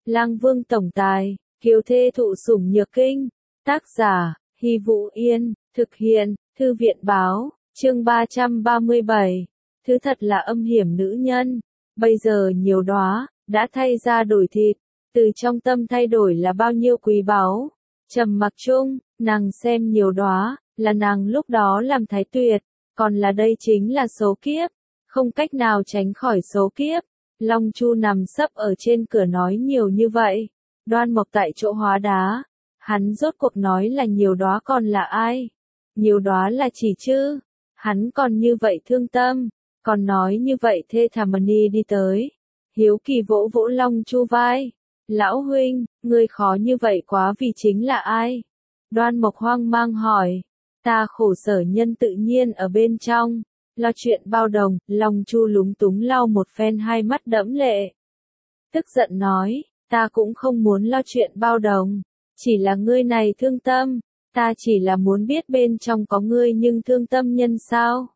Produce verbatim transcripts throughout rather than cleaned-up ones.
Lang Vương tổng tài, kiều thê thụ sủng nhược kinh. Tác giả, Hy Vũ Yên, thực hiện, Thư viện báo, chương ba trăm ba mươi bảy. Thứ thật là âm hiểm nữ nhân. Bây giờ nhiều đóa, đã thay ra đổi thịt, từ trong tâm thay đổi là bao nhiêu quý báu. Trầm mặc chung, nàng xem nhiều đóa, là nàng lúc đó làm thái tuyệt, còn là đây chính là số kiếp, không cách nào tránh khỏi số kiếp. Long Chu nằm sấp ở trên cửa nói nhiều như vậy, Đoan Mộc tại chỗ hóa đá, hắn rốt cuộc nói là nhiều đóa còn là ai? Nhiều đóa là chỉ chứ, hắn còn như vậy thương tâm, còn nói như vậy thê thảm ni đi tới. Hiếu Kỳ vỗ vỗ Long Chu vai, lão huynh, ngươi khó như vậy quá vì chính là ai? Đoan Mộc hoang mang hỏi, ta khổ sở nhân tự nhiên ở bên trong. Lo chuyện bao đồng, Long Chu lúng túng lau một phen hai mắt đẫm lệ. Tức giận nói, ta cũng không muốn lo chuyện bao đồng, chỉ là ngươi này thương tâm, ta chỉ là muốn biết bên trong có ngươi nhưng thương tâm nhân sao.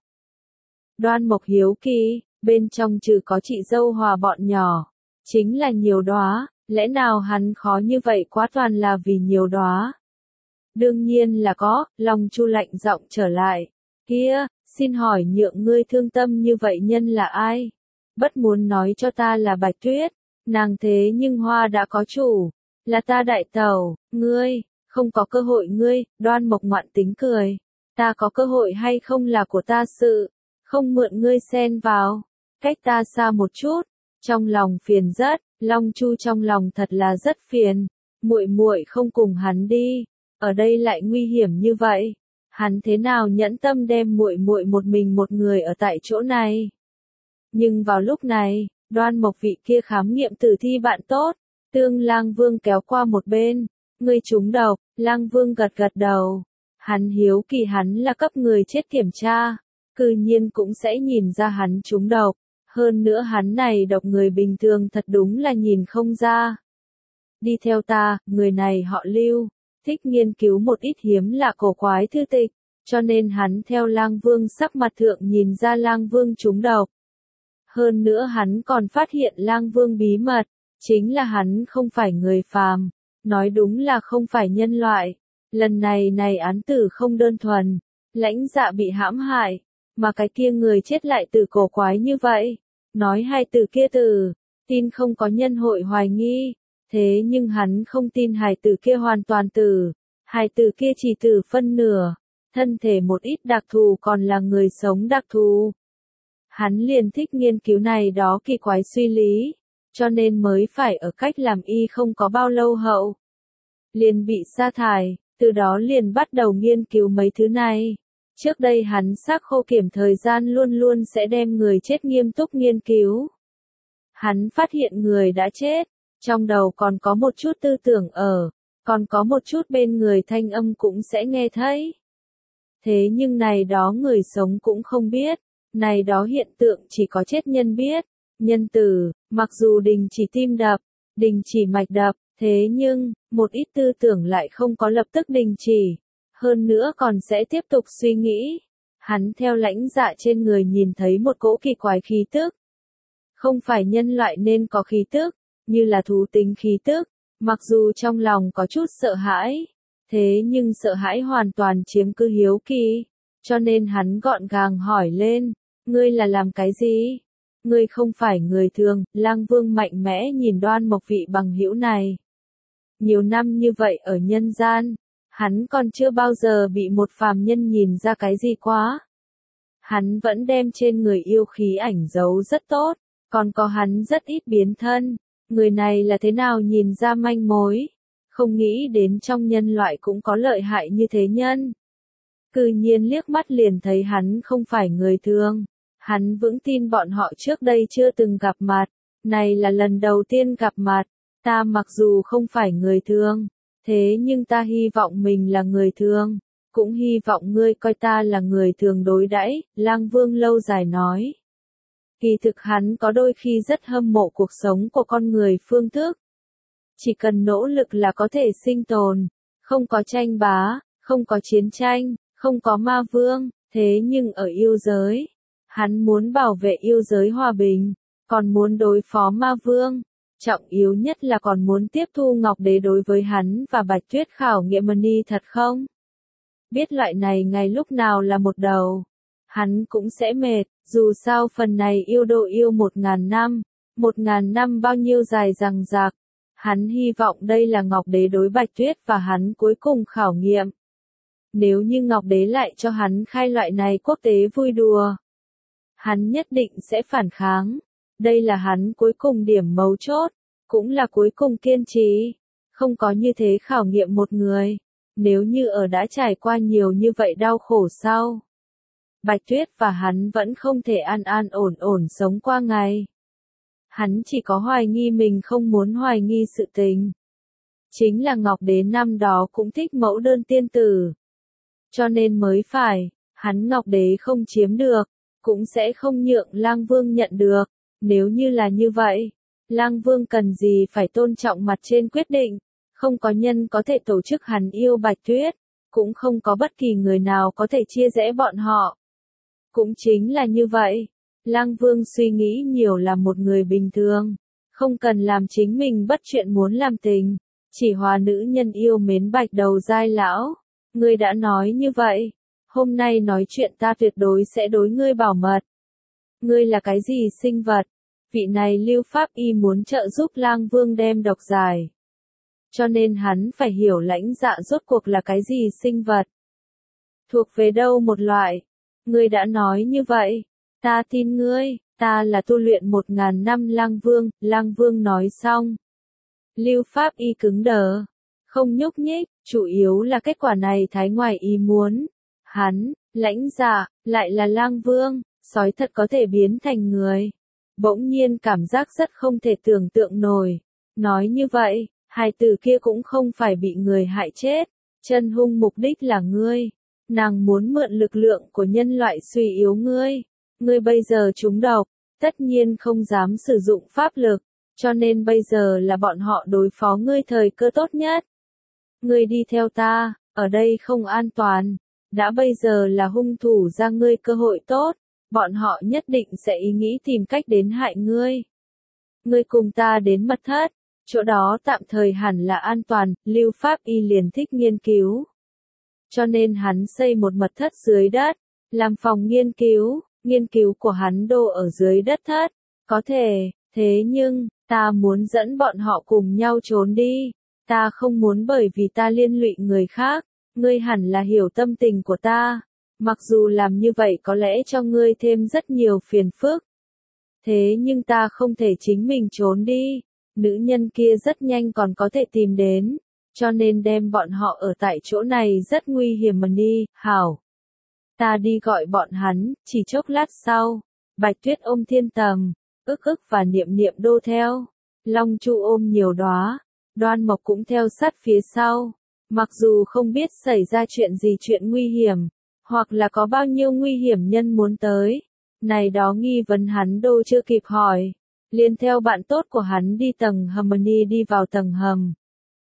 Đoan Mộc hiếu kỳ, bên trong trừ có chị dâu Hòa bọn nhỏ, chính là nhiều đóa, lẽ nào hắn khó như vậy quá toàn là vì nhiều đóa. Đương nhiên là có, Long Chu lạnh giọng trở lại, kia. Xin hỏi nhượng ngươi thương tâm như vậy nhân là ai? Bất muốn nói cho ta là Bạch Tuyết, nàng thế nhưng hoa đã có chủ, là ta đại tẩu, ngươi, không có cơ hội ngươi, Đoan Mộc ngoạn tính cười, ta có cơ hội hay không là của ta sự, không mượn ngươi xen vào, cách ta xa một chút, trong lòng phiền rất, Long Chu trong lòng thật là rất phiền, muội muội không cùng hắn đi, ở đây lại nguy hiểm như vậy. Hắn thế nào nhẫn tâm đem muội muội một mình một người ở tại chỗ này. Nhưng vào lúc này, Đoan Mộc vị kia khám nghiệm tử thi bạn tốt, tương Lang Vương kéo qua một bên, ngươi trúng độc, Lang Vương gật gật đầu. Hắn hiếu kỳ hắn là cấp người chết kiểm tra, cư nhiên cũng sẽ nhìn ra hắn trúng độc, hơn nữa hắn này độc người bình thường thật đúng là nhìn không ra. Đi theo ta, người này họ Lưu. Thích nghiên cứu một ít hiếm lạ cổ quái thư tịch, cho nên hắn theo Lang Vương sắc mặt thượng nhìn ra Lang Vương trúng độc. Hơn nữa hắn còn phát hiện Lang Vương bí mật, chính là hắn không phải người phàm, nói đúng là không phải nhân loại. Lần này này án tử không đơn thuần, Lãnh Dạ bị hãm hại, mà cái kia người chết lại từ cổ quái như vậy. Nói hai từ kia từ, tin không có nhân hội hoài nghi. Thế nhưng hắn không tin hài tử kia hoàn toàn tử, hài tử kia chỉ tử phân nửa, thân thể một ít đặc thù còn là người sống đặc thù. Hắn liền thích nghiên cứu này đó kỳ quái suy lý, cho nên mới phải ở cách làm y không có bao lâu hậu. Liền bị sa thải, từ đó liền bắt đầu nghiên cứu mấy thứ này. Trước đây hắn xác khô kiểm thời gian luôn luôn sẽ đem người chết nghiêm túc nghiên cứu. Hắn phát hiện người đã chết. Trong đầu còn có một chút tư tưởng ở, còn có một chút bên người thanh âm cũng sẽ nghe thấy. Thế nhưng này đó người sống cũng không biết, này đó hiện tượng chỉ có chết nhân biết. Nhân tử, mặc dù đình chỉ tim đập, đình chỉ mạch đập, thế nhưng, một ít tư tưởng lại không có lập tức đình chỉ, hơn nữa còn sẽ tiếp tục suy nghĩ. Hắn theo Lãnh Dạ trên người nhìn thấy một cỗ kỳ quái khí tức. Không phải nhân loại nên có khí tức. Như là thú tính khí tức, mặc dù trong lòng có chút sợ hãi, thế nhưng sợ hãi hoàn toàn chiếm cứ hiếu kỳ, cho nên hắn gọn gàng hỏi lên, ngươi là làm cái gì? Ngươi không phải người thường, Lang Vương mạnh mẽ nhìn Đoan Mộc vị bằng hữu này. Nhiều năm như vậy ở nhân gian, hắn còn chưa bao giờ bị một phàm nhân nhìn ra cái gì quá. Hắn vẫn đem trên người yêu khí ảnh giấu rất tốt, còn có hắn rất ít biến thân. Người này là thế nào nhìn ra manh mối, không nghĩ đến trong nhân loại cũng có lợi hại như thế nhân. Cư nhiên liếc mắt liền thấy hắn không phải người thường, hắn vững tin bọn họ trước đây chưa từng gặp mặt, này là lần đầu tiên gặp mặt, ta mặc dù không phải người thường, thế nhưng ta hy vọng mình là người thường, cũng hy vọng ngươi coi ta là người thường đối đãi, Lang Vương lâu dài nói. Kỳ thực hắn có đôi khi rất hâm mộ cuộc sống của con người phương thức. Chỉ cần nỗ lực là có thể sinh tồn, không có tranh bá, không có chiến tranh, không có ma vương, thế nhưng ở yêu giới, hắn muốn bảo vệ yêu giới hòa bình, còn muốn đối phó ma vương, Trọng yếu nhất là còn muốn tiếp thu Ngọc Đế đối với hắn và Bạch Tuyết khảo nghiệm Mani thật không? Biết loại này ngày lúc nào là một đầu. Hắn cũng sẽ mệt, dù sao phần này yêu độ yêu một ngàn năm, một ngàn năm bao nhiêu dài dằng dặc. Hắn hy vọng đây là Ngọc Đế đối Bạch Tuyết và hắn cuối cùng khảo nghiệm. Nếu như Ngọc Đế lại cho hắn khai loại này quốc tế vui đùa, hắn nhất định sẽ phản kháng. Đây là hắn cuối cùng điểm mấu chốt, cũng là cuối cùng kiên trì. Không có như thế khảo nghiệm một người, nếu như ở đã trải qua nhiều như vậy đau khổ sau. Bạch Tuyết và hắn vẫn không thể an an ổn ổn sống qua ngày. Hắn chỉ có hoài nghi mình không muốn hoài nghi sự tình. Chính là Ngọc Đế năm đó cũng thích mẫu đơn tiên tử. Cho nên mới phải, hắn Ngọc Đế không chiếm được, cũng sẽ không nhượng Lang Vương nhận được. Nếu như là như vậy, Lang Vương cần gì phải tôn trọng mặt trên quyết định, không có nhân có thể tổ chức hắn yêu Bạch Tuyết, cũng không có bất kỳ người nào có thể chia rẽ bọn họ. Cũng chính là như vậy, Lang Vương suy nghĩ nhiều là một người bình thường, không cần làm chính mình bất chuyện muốn làm tình, chỉ hòa nữ nhân yêu mến Bạch đầu giai lão. Ngươi đã nói như vậy, hôm nay nói chuyện ta tuyệt đối sẽ đối ngươi bảo mật. Ngươi là cái gì sinh vật? Vị này Lưu Pháp Y muốn trợ giúp Lang Vương đem độc giải. Cho nên hắn phải hiểu Lãnh Dạ rốt cuộc là cái gì sinh vật. Thuộc về đâu một loại. Ngươi đã nói như vậy, ta tin ngươi, ta là tu luyện một ngàn năm Lang Vương. Lang Vương nói xong. Lưu Pháp Y cứng đờ, không nhúc nhích, chủ yếu là kết quả này thái ngoài ý muốn. Hắn, Lãnh Dạ, lại là Lang Vương, sói thật có thể biến thành người. Bỗng nhiên cảm giác rất không thể tưởng tượng nổi. Nói như vậy, hai từ kia cũng không phải bị người hại chết. Chân hung mục đích là ngươi. Nàng muốn mượn lực lượng của nhân loại suy yếu ngươi. Ngươi bây giờ trúng độc, tất nhiên không dám sử dụng pháp lực. Cho nên bây giờ là bọn họ đối phó ngươi thời cơ tốt nhất. Ngươi đi theo ta, ở đây không an toàn. Đã bây giờ là hung thủ ra ngươi cơ hội tốt. Bọn họ nhất định sẽ ý nghĩ tìm cách đến hại ngươi. Ngươi cùng ta đến mật thất, chỗ đó tạm thời hẳn là an toàn. Lưu Pháp Y liền thích nghiên cứu. Cho nên hắn xây một mật thất dưới đất, làm phòng nghiên cứu, nghiên cứu của hắn đô ở dưới đất thất. Có thể, thế nhưng, ta muốn dẫn bọn họ cùng nhau trốn đi. Ta không muốn bởi vì ta liên lụy người khác, ngươi hẳn là hiểu tâm tình của ta. Mặc dù làm như vậy có lẽ cho ngươi thêm rất nhiều phiền phức. Thế nhưng ta không thể chính mình trốn đi. Nữ nhân kia rất nhanh còn có thể tìm đến. Cho nên đem bọn họ ở tại chỗ này rất nguy hiểm mà đi. Hảo. Ta đi gọi bọn hắn, chỉ chốc lát sau. Bạch Tuyết ôm Thiên Tầm, ức ức và Niệm Niệm đô theo. Long Chu ôm nhiều đóa. Đoan Mộc cũng theo sát phía sau. Mặc dù không biết xảy ra chuyện gì chuyện nguy hiểm. Hoặc là có bao nhiêu nguy hiểm nhân muốn tới. Này đó nghi vấn hắn đô chưa kịp hỏi. Liền theo bạn tốt của hắn đi tầng hầm Mani đi vào tầng hầm.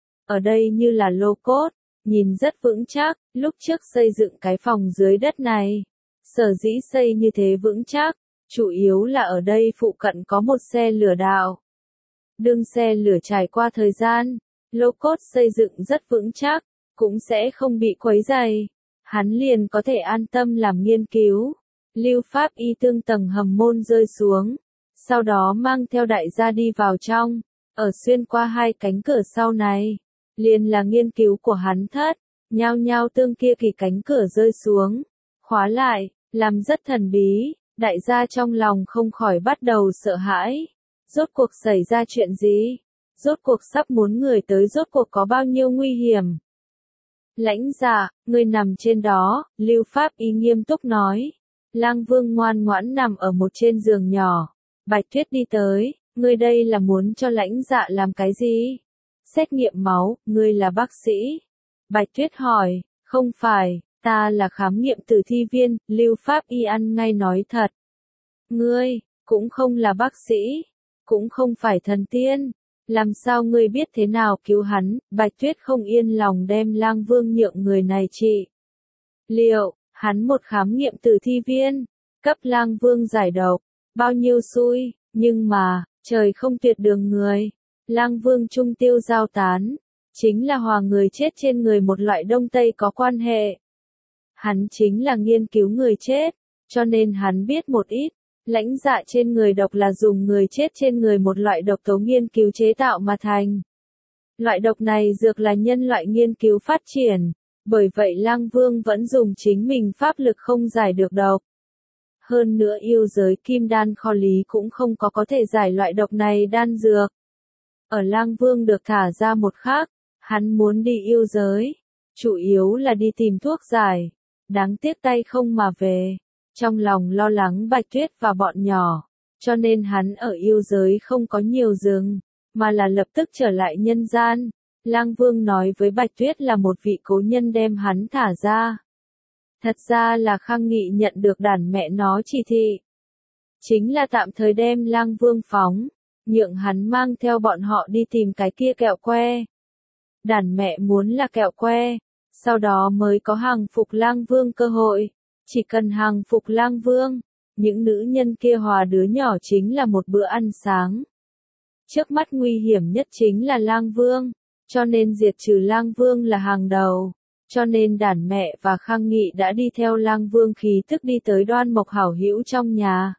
Ở đây như là lô cốt, nhìn rất vững chắc, lúc trước xây dựng cái phòng dưới đất này. Sở dĩ xây như thế vững chắc, chủ yếu là ở đây phụ cận có một xe lửa đạo. Đương xe lửa trải qua thời gian, lô cốt xây dựng rất vững chắc, cũng sẽ không bị quấy rầy. Hắn liền có thể an tâm làm nghiên cứu. Lưu Pháp Y tương tầng hầm môn rơi xuống. Sau đó mang theo đại gia đi vào trong. Ở xuyên qua hai cánh cửa sau này. Liền là nghiên cứu của hắn thất. Nhao nhao tương kia kỳ cánh cửa rơi xuống. Khóa lại, làm rất thần bí. Đại gia trong lòng không khỏi bắt đầu sợ hãi. Rốt cuộc xảy ra chuyện gì? Rốt cuộc sắp muốn người tới rốt cuộc có bao nhiêu nguy hiểm? Lãnh Dạ, ngươi nằm trên đó, Lưu Pháp Y nghiêm túc nói. Lang Vương ngoan ngoãn nằm ở một trên giường nhỏ. Bạch Tuyết đi tới, ngươi đây là muốn cho Lãnh Dạ làm cái gì? Xét nghiệm máu, ngươi là bác sĩ. Bạch Tuyết hỏi, không phải, ta là khám nghiệm tử thi viên. Lưu Pháp Y ăn ngay nói thật. Ngươi, cũng không là bác sĩ, cũng không phải thần tiên. Làm sao ngươi biết thế nào cứu hắn? Bạch Tuyết không yên lòng đem Lang Vương nhượng người này trị. Liệu, hắn một khám nghiệm tử thi viên, cấp Lang Vương giải độc, bao nhiêu xui, nhưng mà, trời không tuyệt đường người. Lang Vương Trung Tiêu Giao Tán, chính là hòa người chết trên người một loại đông tây có quan hệ. Hắn chính là nghiên cứu người chết, cho nên hắn biết một ít. Lãnh dạ trên người độc là dùng người chết trên người một loại độc tố nghiên cứu chế tạo mà thành. Loại độc này dược là nhân loại nghiên cứu phát triển, bởi vậy Lang Vương vẫn dùng chính mình pháp lực không giải được độc. Hơn nữa yêu giới kim đan kho lý cũng không có có thể giải loại độc này đan dược. Ở Lang Vương được thả ra một khắc, hắn muốn đi yêu giới, chủ yếu là đi tìm thuốc giải, đáng tiếc tay không mà về. Trong lòng lo lắng Bạch Tuyết và bọn nhỏ, cho nên hắn ở yêu giới không có nhiều dừng, mà là lập tức trở lại nhân gian. Lang Vương nói với Bạch Tuyết là một vị cố nhân đem hắn thả ra. Thật ra là Khang Nghị nhận được đàn mẹ nó chỉ thị. Chính là tạm thời đem Lang Vương phóng, nhượng hắn mang theo bọn họ đi tìm cái kia kẹo que. Đàn mẹ muốn là kẹo que, sau đó mới có hàng phục Lang Vương cơ hội. Chỉ cần hàng phục Lang Vương, những nữ nhân kia hòa đứa nhỏ chính là một bữa ăn sáng. Trước mắt nguy hiểm nhất chính là Lang Vương, cho nên diệt trừ Lang Vương là hàng đầu. Cho nên đàn mẹ và Khang Nghị đã đi theo Lang Vương khí tức đi tới Đoan Mộc hảo hữu trong nhà.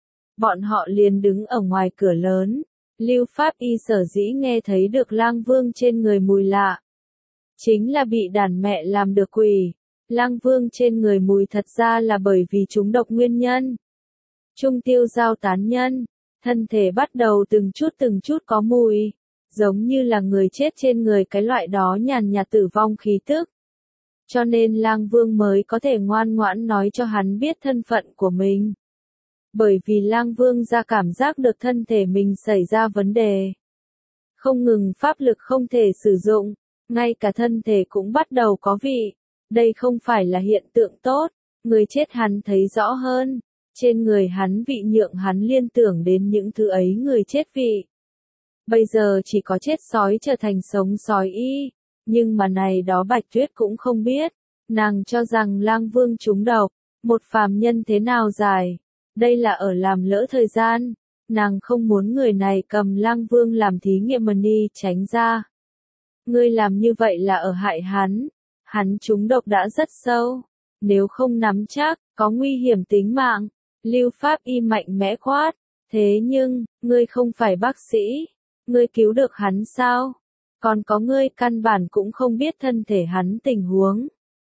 Bọn họ liền đứng ở ngoài cửa lớn, Lưu Pháp Y sở dĩ nghe thấy được Lang Vương trên người mùi lạ. Chính là bị đàn mẹ làm được quỷ. Lang Vương trên người mùi thật ra là bởi vì chúng độc nguyên nhân. Trung Tiêu Giao Tán nhân, thân thể bắt đầu từng chút từng chút có mùi, giống như là người chết trên người cái loại đó nhàn nhạt tử vong khí tức. Cho nên Lang Vương mới có thể ngoan ngoãn nói cho hắn biết thân phận của mình. Bởi vì Lang Vương ra cảm giác được thân thể mình xảy ra vấn đề. Không ngừng pháp lực không thể sử dụng, ngay cả thân thể cũng bắt đầu có vị. Đây không phải là hiện tượng tốt, người chết hắn thấy rõ hơn, trên người hắn vị nhượng hắn liên tưởng đến những thứ ấy người chết vị. Bây giờ chỉ có chết sói trở thành sống sói y, nhưng mà này đó Bạch Tuyết cũng không biết, nàng cho rằng Lang Vương trúng độc, một phàm nhân thế nào giải, đây là ở làm lỡ thời gian, nàng không muốn người này cầm Lang Vương làm thí nghiệm mà đi tránh ra. Ngươi làm như vậy là ở hại hắn. Hắn trúng độc đã rất sâu, nếu không nắm chắc, có nguy hiểm tính mạng. Lưu Pháp Y mạnh mẽ quát, thế nhưng, ngươi không phải bác sĩ, ngươi cứu được hắn sao? Còn có ngươi căn bản cũng không biết thân thể hắn tình huống.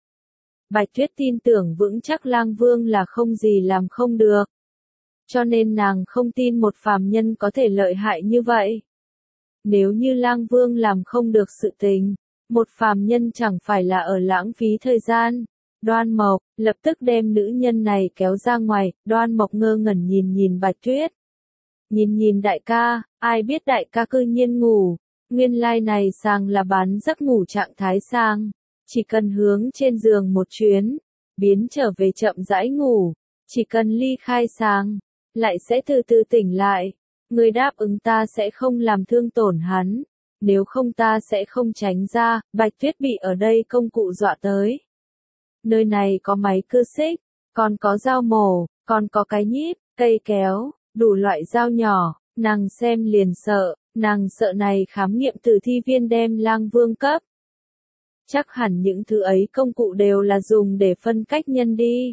Bạch Tuyết tin tưởng vững chắc Lang Vương là không gì làm không được. Cho nên nàng không tin một phàm nhân có thể lợi hại như vậy. Nếu như Lang Vương làm không được sự tình, một phàm nhân chẳng phải là ở lãng phí thời gian. Đoan Mộc, lập tức đem nữ nhân này kéo ra ngoài, Đoan Mộc ngơ ngẩn nhìn nhìn Bạch Tuyết. Nhìn nhìn đại ca, ai biết đại ca cư nhiên ngủ, nguyên lai này sang là bán giấc ngủ trạng thái sang, chỉ cần hướng trên giường một chuyến, biến trở về chậm rãi ngủ, chỉ cần ly khai sang, lại sẽ từ từ tỉnh lại. Người đáp ứng ta sẽ không làm thương tổn hắn. Nếu không ta sẽ không tránh ra. Bạch Tuyết bị ở đây công cụ dọa tới. Nơi này có máy cưa xích, còn có dao mổ, còn có cái nhíp, cây kéo, đủ loại dao nhỏ, nàng xem liền sợ, nàng sợ này khám nghiệm tử thi viên đem Lang Vương cấp. Chắc hẳn những thứ ấy công cụ đều là dùng để phân cách nhân đi.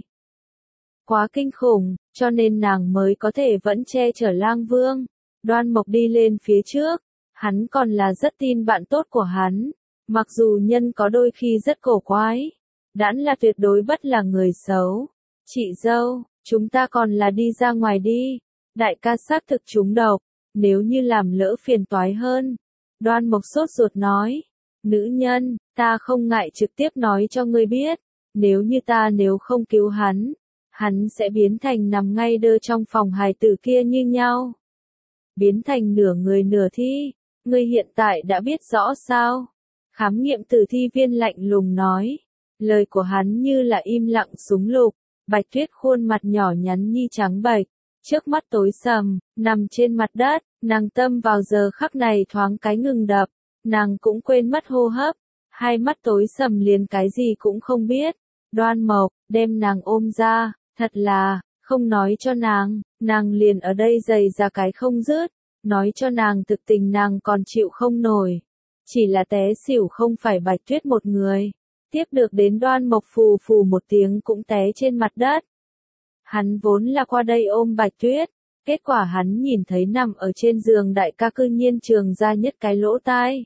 Quá kinh khủng, cho nên nàng mới có thể vẫn che chở Lang Vương. Đoan Mộc đi lên phía trước. Hắn còn là rất tin bạn tốt của hắn, mặc dù nhân có đôi khi rất cổ quái, đãn là tuyệt đối bất là người xấu. Chị dâu, chúng ta còn là đi ra ngoài đi, đại ca xác thực trúng độc, nếu như làm lỡ phiền toái hơn. Đoan Mộc sốt ruột nói, nữ nhân, ta không ngại trực tiếp nói cho ngươi biết, nếu như ta nếu không cứu hắn, hắn sẽ biến thành nằm ngay đơ trong phòng hài tử kia như nhau. Biến thành nửa người nửa thi. Ngươi hiện tại đã biết rõ sao? Khám nghiệm tử thi viên lạnh lùng nói. Lời của hắn như là im lặng súng lục. Bạch Tuyết khuôn mặt nhỏ nhắn nhi trắng bệch, trước mắt tối sầm, nằm trên mặt đất, nàng tâm vào giờ khắc này thoáng cái ngừng đập, nàng cũng quên mất hô hấp, hai mắt tối sầm liền cái gì cũng không biết. Đoan Mộc, đem nàng ôm ra, thật là, không nói cho nàng, nàng liền ở đây giày ra cái không dứt. Nói cho nàng thực tình nàng còn chịu không nổi. Chỉ là té xỉu không phải Bạch Tuyết một người. Tiếp được đến Đoan Mộc phù phù một tiếng cũng té trên mặt đất. Hắn vốn là qua đây ôm Bạch Tuyết. Kết quả hắn nhìn thấy nằm ở trên giường đại ca cư nhiên trường ra nhất cái lỗ tai.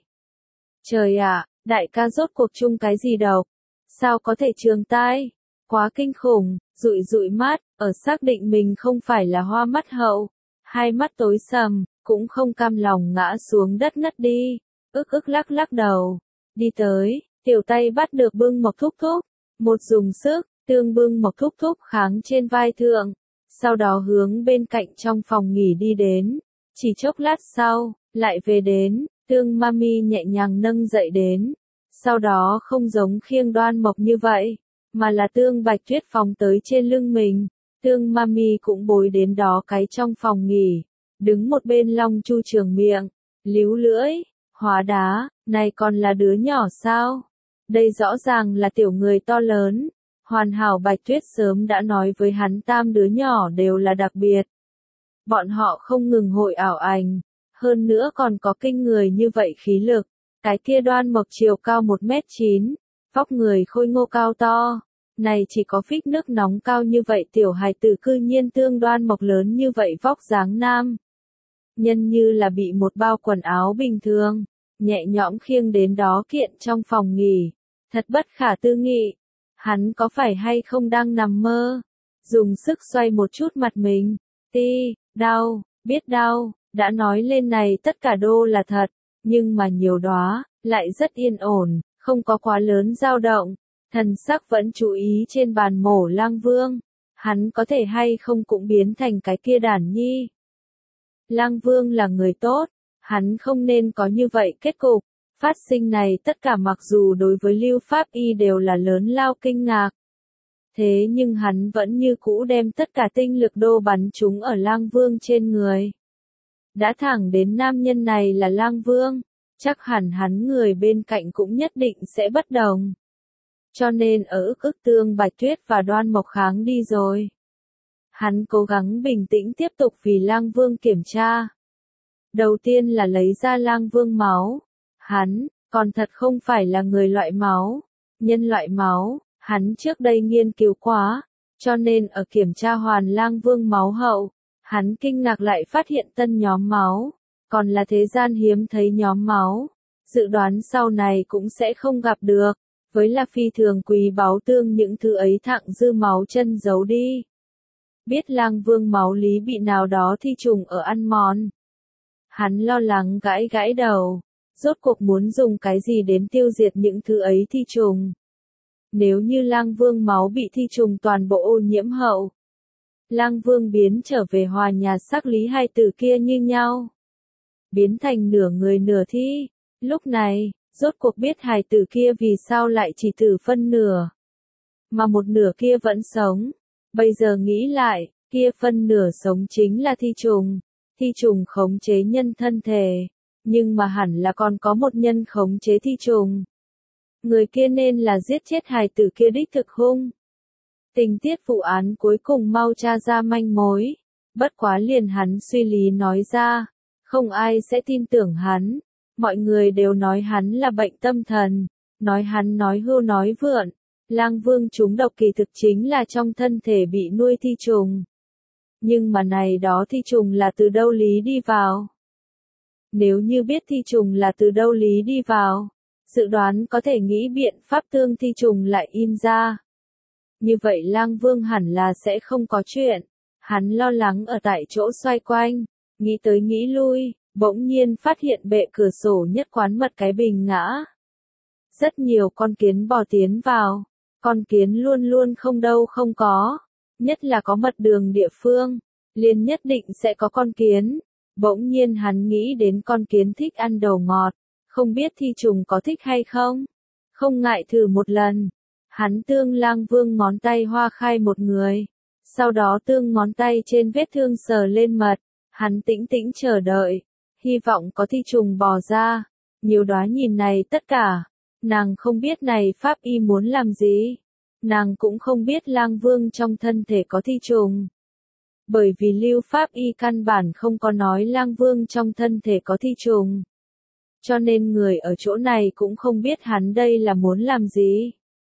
Trời ạ, đại ca rốt cuộc chung cái gì độc? Sao có thể trường tai? Quá kinh khủng, dụi dụi mắt, ở xác định mình không phải là hoa mắt hậu. Hai mắt tối sầm, cũng không cam lòng ngã xuống đất ngất đi. Ức ức lắc lắc đầu. Đi tới, tiểu tay bắt được bưng Mộc Thúc Thúc. Một dùng sức, tương bưng Mộc Thúc Thúc kháng trên vai thượng. Sau đó hướng bên cạnh trong phòng nghỉ đi đến. Chỉ chốc lát sau, lại về đến, tương mami nhẹ nhàng nâng dậy đến. Sau đó không giống khiêng Đoan Mộc như vậy, mà là tương Bạch Tuyết phóng tới trên lưng mình. Tương mami cũng bối đến đó cái trong phòng nghỉ. Đứng một bên Long Chu trường miệng, líu lưỡi, hóa đá, này còn là đứa nhỏ sao? Đây rõ ràng là tiểu người to lớn. Hoàn hảo Bạch Tuyết sớm đã nói với hắn tam đứa nhỏ đều là đặc biệt. Bọn họ không ngừng hội ảo ảnh, hơn nữa còn có kinh người như vậy khí lực. Cái kia Đoan Mộc chiều cao một mét chín, vóc người khôi ngô cao to. Này chỉ có phích nước nóng cao như vậy tiểu hài tử cư nhiên tương Đoan Mộc lớn như vậy vóc dáng nam. Nhân như là bị một bao quần áo bình thường, nhẹ nhõm khiêng đến đó kiện trong phòng nghỉ. Thật bất khả tư nghị. Hắn có phải hay không đang nằm mơ? Dùng sức xoay một chút mặt mình. Ti, đau, biết đau, đã nói lên này tất cả đô là thật, nhưng mà nhiều đóa, lại rất yên ổn, không có quá lớn dao động. Thần sắc vẫn chú ý trên bàn mổ Lang Vương. Hắn có thể hay không cũng biến thành cái kia đản nhi. Lang Vương là người tốt, hắn không nên có như vậy kết cục. Phát sinh này tất cả mặc dù đối với Lưu Pháp Y đều là lớn lao kinh ngạc. Thế nhưng hắn vẫn như cũ đem tất cả tinh lực đô bắn chúng ở Lang Vương trên người. Đã thẳng đến nam nhân này là Lang Vương, chắc hẳn hắn người bên cạnh cũng nhất định sẽ bất đồng. Cho nên ở ức ức tương Bạch Tuyết và Đoan Mộc kháng đi rồi. Hắn cố gắng bình tĩnh tiếp tục vì Lang Vương kiểm tra. Đầu tiên là lấy ra Lang Vương máu. Hắn, còn thật không phải là người loại máu, nhân loại máu, hắn trước đây nghiên cứu quá, cho nên ở kiểm tra Hoàn Lang Vương máu hậu, hắn kinh ngạc lại phát hiện tân nhóm máu, còn là thế gian hiếm thấy nhóm máu, dự đoán sau này cũng sẽ không gặp được, với là phi thường quý báu tương những thứ ấy thặng dư máu chân giấu đi. Biết Lang Vương máu lý bị nào đó thi trùng ở ăn mòn. Hắn lo lắng gãi gãi đầu. Rốt cuộc muốn dùng cái gì đến tiêu diệt những thứ ấy thi trùng. Nếu như Lang Vương máu bị thi trùng toàn bộ ô nhiễm hậu. Lang Vương biến trở về hòa nhà xác lý hai tử kia như nhau. Biến thành nửa người nửa thi. Lúc này, rốt cuộc biết hài tử kia vì sao lại chỉ tử phân nửa. Mà một nửa kia vẫn sống. Bây giờ nghĩ lại, kia phân nửa sống chính là thi trùng. Thi trùng khống chế nhân thân thể. Nhưng mà hẳn là còn có một nhân khống chế thi trùng. Người kia nên là giết chết hài tử kia đích thực hung. Tình tiết vụ án cuối cùng mau tra ra manh mối. Bất quá liền hắn suy lý nói ra. Không ai sẽ tin tưởng hắn. Mọi người đều nói hắn là bệnh tâm thần. Nói hắn nói hưu nói vượn. Lang Vương trúng độc kỳ thực chính là trong thân thể bị nuôi thi trùng. Nhưng mà này đó thi trùng là từ đâu lý đi vào? Nếu như biết thi trùng là từ đâu lý đi vào, dự đoán có thể nghĩ biện pháp tương thi trùng lại in ra. Như vậy Lang Vương hẳn là sẽ không có chuyện. Hắn lo lắng ở tại chỗ xoay quanh, nghĩ tới nghĩ lui, bỗng nhiên phát hiện bệ cửa sổ nhất quán mật cái bình ngã. Rất nhiều con kiến bò tiến vào, con kiến luôn luôn không đâu không có, nhất là có mật đường địa phương, liền nhất định sẽ có con kiến. Bỗng nhiên hắn nghĩ đến con kiến thích ăn đồ ngọt, không biết thi trùng có thích hay không. Không ngại thử một lần. Hắn tương Lang Vương ngón tay hoa khai một người. Sau đó tương ngón tay trên vết thương sờ lên mật. Hắn tĩnh tĩnh chờ đợi. Hy vọng có thi trùng bò ra. Nhiều đóa nhìn này tất cả. Nàng không biết này pháp y muốn làm gì. Nàng cũng không biết Lang Vương trong thân thể có thi trùng. Bởi vì Lưu Pháp Y căn bản không có nói Lang Vương trong thân thể có thi trùng. Cho nên người ở chỗ này cũng không biết hắn đây là muốn làm gì.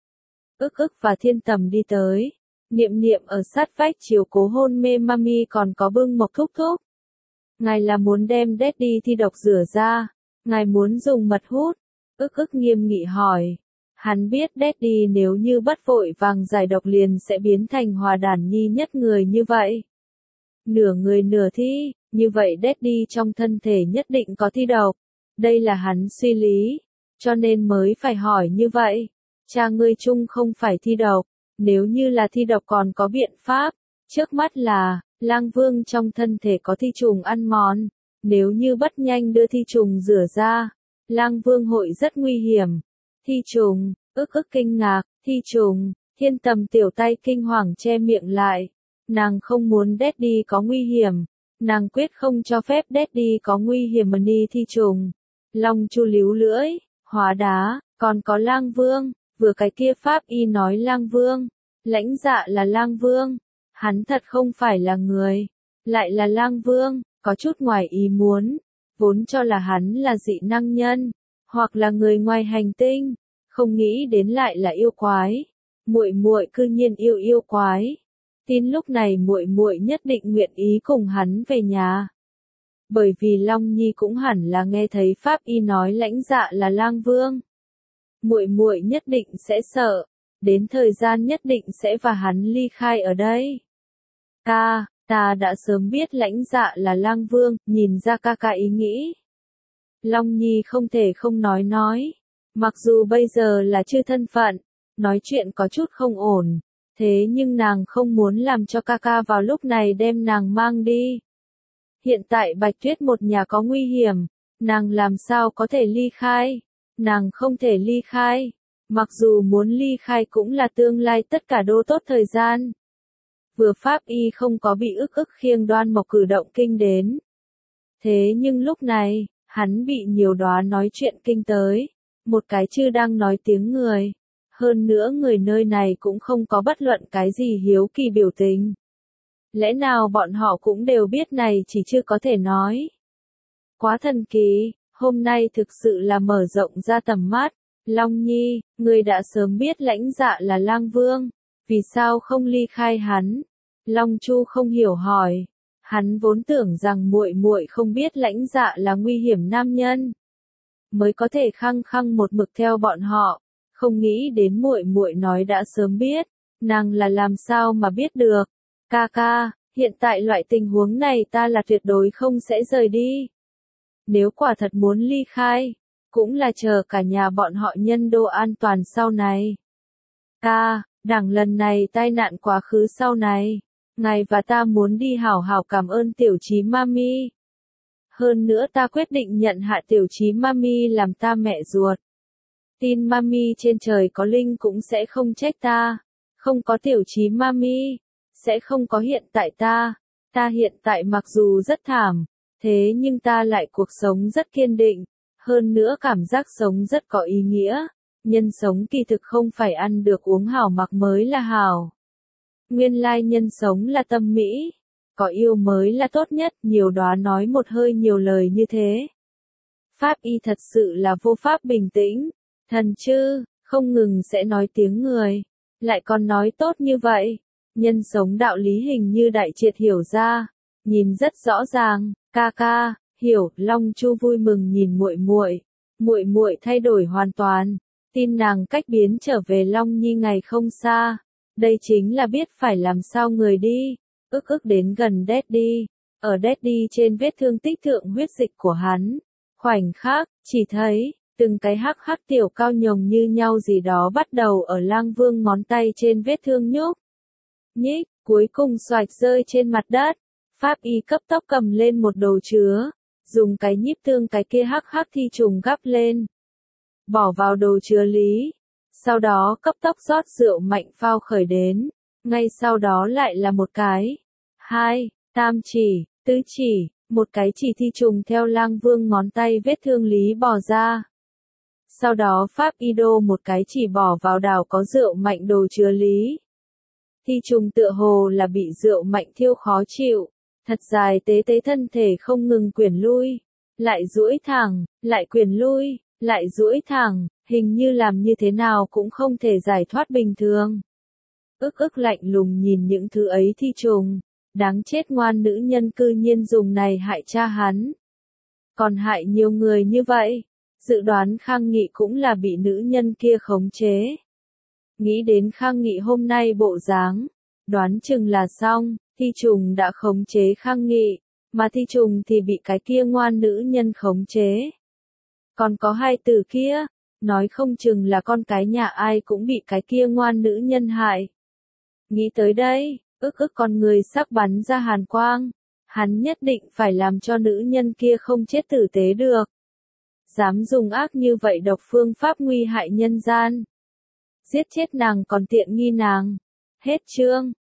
Ức ức và Thiên Tầm đi tới. Niệm Niệm ở sát vách chiều cố hôn mê Mami còn có Bưng Mộc thúc thúc. Ngài là muốn đem Daddy thi độc rửa ra. Ngài muốn dùng mật hút. Ức ức nghiêm nghị hỏi. Hắn biết Daddy nếu như bất vội vàng giải độc liền sẽ biến thành Hòa Đản Nhi nhất người như vậy. Nửa người nửa thi, như vậy Daddy trong thân thể nhất định có thi độc. Đây là hắn suy lý, cho nên mới phải hỏi như vậy. Cha ngươi chung không phải thi độc, nếu như là thi độc còn có biện pháp. Trước mắt là, Lang Vương trong thân thể có thi trùng ăn mòn. Nếu như bất nhanh đưa thi trùng rửa ra, Lang Vương hội rất nguy hiểm. Thi trùng, ức ức kinh ngạc, thi trùng, Thiên Tầm tiểu tay kinh hoàng che miệng lại. Nàng không muốn Daddy có nguy hiểm. Nàng quyết không cho phép Daddy có nguy hiểm mà ni thi trùng. Long Chu líu lưỡi, hóa đá, còn có Lang Vương, vừa cái kia Pháp Y nói Lang Vương. Lãnh Dạ là Lang Vương. Hắn thật không phải là người. Lại là Lang Vương, có chút ngoài ý muốn. Vốn cho là hắn là dị năng nhân. Hoặc là người ngoài hành tinh. Không nghĩ đến lại là yêu quái. Muội muội cư nhiên yêu yêu quái. Tin lúc này muội muội nhất định nguyện ý cùng hắn về nhà. Bởi vì Long Nhi cũng hẳn là nghe thấy Pháp Y nói Lãnh Dạ là Lang Vương. Muội muội nhất định sẽ sợ, đến thời gian nhất định sẽ và hắn ly khai ở đây. Ca, ta đã sớm biết Lãnh Dạ là Lang Vương, nhìn ra ca ca ý nghĩ. Long Nhi không thể không nói nói, mặc dù bây giờ là chưa thân phận, nói chuyện có chút không ổn, thế nhưng nàng không muốn làm cho ca ca vào lúc này đem nàng mang đi. Hiện tại Bạch Tuyết một nhà có nguy hiểm, nàng làm sao có thể ly khai? Nàng không thể ly khai. Mặc dù muốn ly khai cũng là tương lai tất cả đô tốt thời gian. Vừa Pháp Y không có bị ức ức khiêng Đoan Mộc cử động kinh đến. Thế nhưng lúc này, hắn bị nhiều đóa nói chuyện kinh tới. Một cái chư đang nói tiếng người. Hơn nữa người nơi này cũng không có bất luận cái gì hiếu kỳ biểu tình. Lẽ nào bọn họ cũng đều biết này chỉ chưa có thể nói. Quá thần kỳ, hôm nay thực sự là mở rộng ra tầm mắt. Long Nhi, người đã sớm biết Lãnh Dạ là Lang Vương, vì sao không ly khai hắn? Long Chu không hiểu hỏi. Hắn vốn tưởng rằng muội muội không biết Lãnh Dạ là nguy hiểm nam nhân, mới có thể khăng khăng một mực theo bọn họ, không nghĩ đến muội muội nói đã sớm biết, nàng là làm sao mà biết được? Ca ca, hiện tại loại tình huống này ta là tuyệt đối không sẽ rời đi. Nếu quả thật muốn ly khai, cũng là chờ cả nhà bọn họ nhân đô an toàn sau này. Ca, đằng lần này tai nạn quá khứ sau này, ngài và ta muốn đi hảo hảo cảm ơn tiểu trí mami. Hơn nữa ta quyết định nhận hạ tiểu trí mami làm ta mẹ ruột. Tin mami trên trời có linh cũng sẽ không trách ta, không có tiểu trí mami, sẽ không có hiện tại ta. Ta hiện tại mặc dù rất thảm, thế nhưng ta lại cuộc sống rất kiên định, hơn nữa cảm giác sống rất có ý nghĩa. Nhân sống kỳ thực không phải ăn được uống hảo mặc mới là hảo. Nguyên lai nhân sống là tâm mỹ, có yêu mới là tốt nhất, nhiều đóa nói một hơi nhiều lời như thế. Pháp Y thật sự là vô pháp bình tĩnh, thần chư, không ngừng sẽ nói tiếng người, lại còn nói tốt như vậy. Nhân sống đạo lý hình như đại triệt hiểu ra, nhìn rất rõ ràng, ca ca, hiểu. Long Chu vui mừng nhìn muội muội, muội muội thay đổi hoàn toàn, tin nàng cách biến trở về Long Nhi ngày không xa, đây chính là biết phải làm sao người đi. Ức ức đến gần Daddy, ở Daddy trên vết thương tích thượng huyết dịch của hắn, khoảnh khắc, chỉ thấy, từng cái hắc hắc tiểu cao nhồng như nhau gì đó bắt đầu ở Lang Vương ngón tay trên vết thương nhúc nhích, cuối cùng xoạch rơi trên mặt đất. Pháp Y cấp tốc cầm lên một đồ chứa, dùng cái nhíp thương cái kia hắc hắc thi trùng gắp lên, bỏ vào đồ chứa lý, sau đó cấp tốc rót rượu mạnh phao khởi đến, ngay sau đó lại là một cái, hai, tam chỉ, tứ chỉ, một cái chỉ thi trùng theo Lang Vương ngón tay vết thương lý bỏ ra. Sau đó Pháp Y đô một cái chỉ bỏ vào đảo có rượu mạnh đồ chứa lý. Thi trùng tựa hồ là bị rượu mạnh thiêu khó chịu, thật dài tế tế thân thể không ngừng quyển lui, lại duỗi thẳng, lại quyển lui, lại duỗi thẳng, hình như làm như thế nào cũng không thể giải thoát bình thường. Ức ức lạnh lùng nhìn những thứ ấy thi trùng, đáng chết ngoan nữ nhân cư nhiên dùng này hại cha hắn. Còn hại nhiều người như vậy, dự đoán Khang Nghị cũng là bị nữ nhân kia khống chế. Nghĩ đến Khang Nghị hôm nay bộ dáng, đoán chừng là xong, thi trùng đã khống chế Khang Nghị, mà thi trùng thì bị cái kia ngoan nữ nhân khống chế. Còn có hai từ kia, nói không chừng là con cái nhà ai cũng bị cái kia ngoan nữ nhân hại. Nghĩ tới đây, ức ức con người sắc bắn ra hàn quang, hắn nhất định phải làm cho nữ nhân kia không chết tử tế được. Dám dùng ác như vậy độc phương pháp nguy hại nhân gian. Giết chết nàng còn tiện nghi nàng. Hết chương.